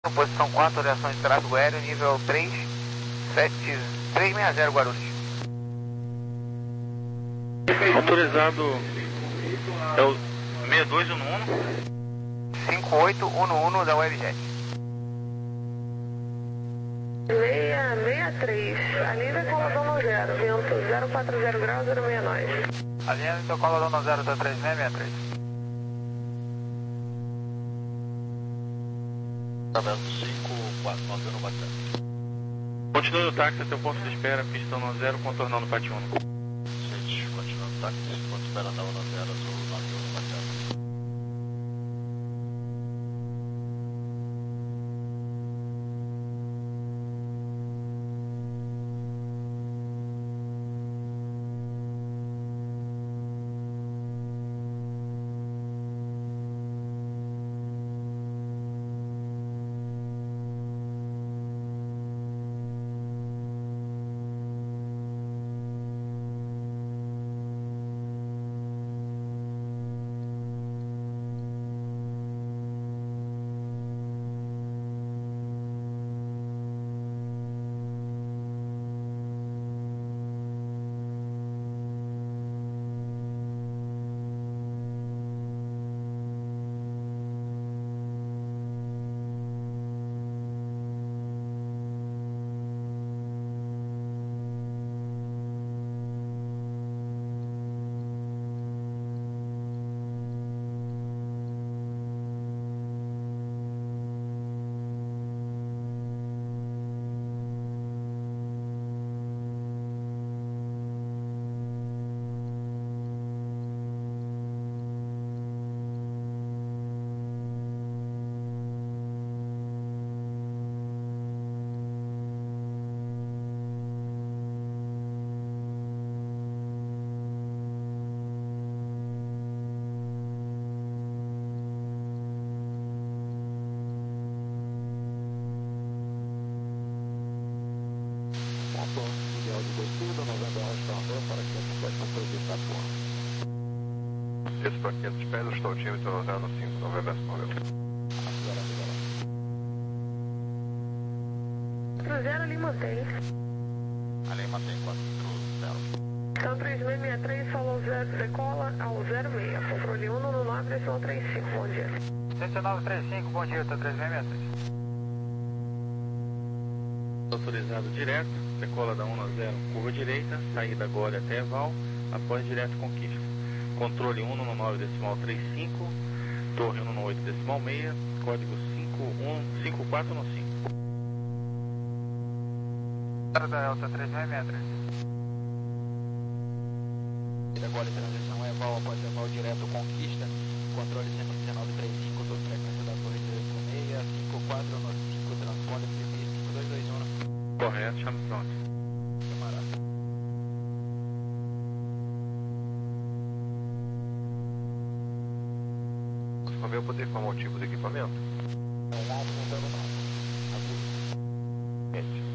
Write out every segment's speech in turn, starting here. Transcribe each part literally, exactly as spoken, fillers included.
Posição quatro, orientação de tráfego aéreo, nível três sete três seis zero Guarulhos. Autorizado é o seis dois um um. cinco oito um um da Webjet. seis seis três, alinha Colodono zero, vento zero quatro zero graus, zero seis nove. Alinha Colodono zero, zero três seis seis três. cinco quatro nove no bastante. Continue no táxi até o ponto de espera, pista um zero, contornando Pati Uno. Gente, continuando no táxi, ponto de espera da um zero, azul nove um no bastante. Miguel de Descida, novembro restaurador para quinhentos pés para três Itapuã. Isso para quinhentos pés, estou o time usando cinco, novembro respondeu. quatro zero ali mantém. Ali mantém quatro zero. Então três seis seis três, falou zero, decola ao zero seis, controle um no nove, decimal trinta e cinco, bom dia. sete nove três cinco, bom dia, tá três seis seis três. Autorizado direto, decola da um zero, curva direita, saída agora até Val, após direto conquista. Controle um no nove, decimal trinta e cinco, torre um no oito, decimal seis, código cinco quatro um cinco. Da Delta três seis seis três. Agora a transição é Val após Val direto conquista, controle cento e dezenove trinta e cinco, toda frequência da torre direito com seis, cinco quatro um cinco, transponder cinco dois dois um. Correto, chame pronto. Camarada. Por favor, eu poder informar o tipo do equipamento? É um alto zero nove. Gente.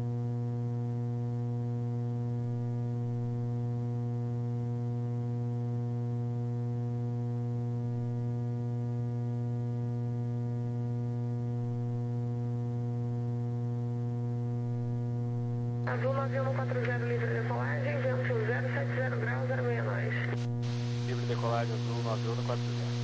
Azul nove um quatro zero, livre decolagem, vento zero sete zero graus, zero seis nove. Livre decolagem azul nove um quatro zero.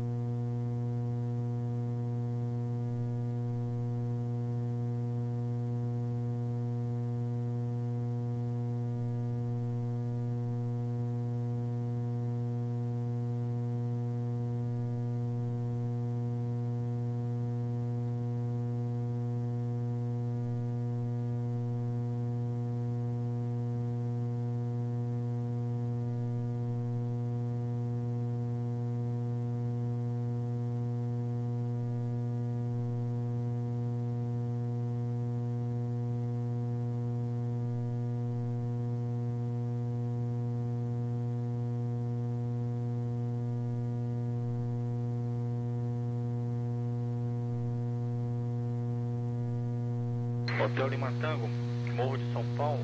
Hotel Lima Tango, Morro de São Paulo,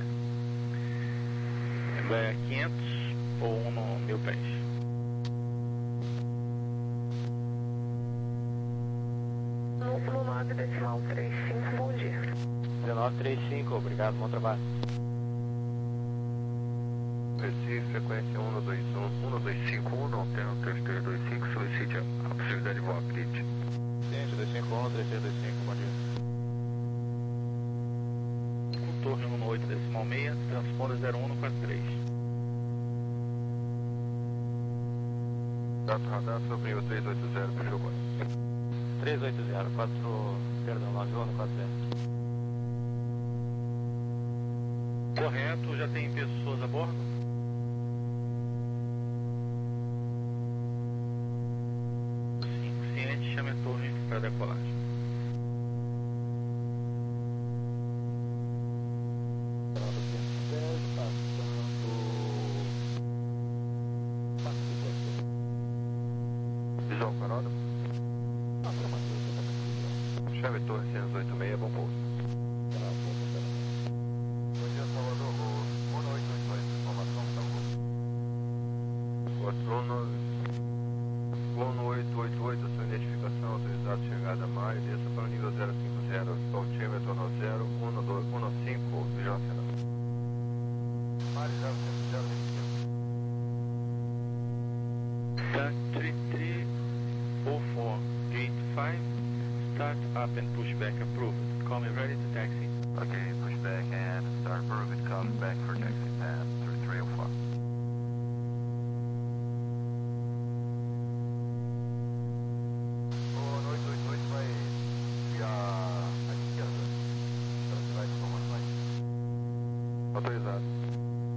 é quinhentos ou um no mil pés. No, no nove, decimal trinta e cinco, bom dia. dezenove trinta e cinco, obrigado, bom trabalho. Recife, frequência um dois um, um dois cinco um, não tem um três três dois cinco, solicite a possibilidade de voo apelite. Sim, dois cinco um, três três dois cinco, bom dia. Torre um oito decimal seis, transponder zero um quatro três. Data radar sobre o três oito zero, por favor. três oito zero, quatro, perdão, nove um quatro zero. Correto, já tem pessoas a bordo? Sim, ciente, chame a torre para decolagem. Visual Corolla. Chave Torre cento e oitenta e seis, bom pouso. Bom dia, Salvador. O um oito oito oito, informação, Salvador. um oito oito oito, a sua identificação, autorizado chegada a maio, desça para o nível zero cinco zero, altímetro no zero um cinco, Vigilância. Mário zero cinco zero vinte e cinco. three three oh four, gate five, start up and push back approved. Call me ready to taxi. Okay, push back and start approved, come back for taxi path three three oh four. O oito oito oito vai virar à esquerda, para tirar as informações. Autorizado.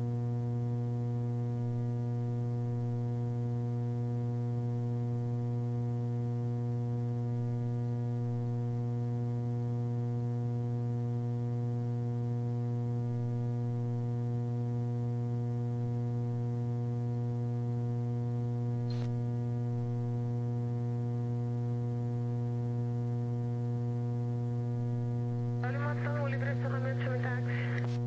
Animação, livre acionamento, chame táxi.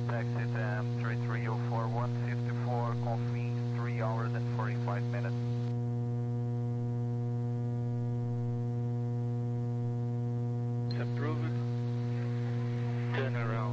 Exit um, three three zero four one fifty-four, Confins, three hours and forty-five minutes. It's approved. Turn around.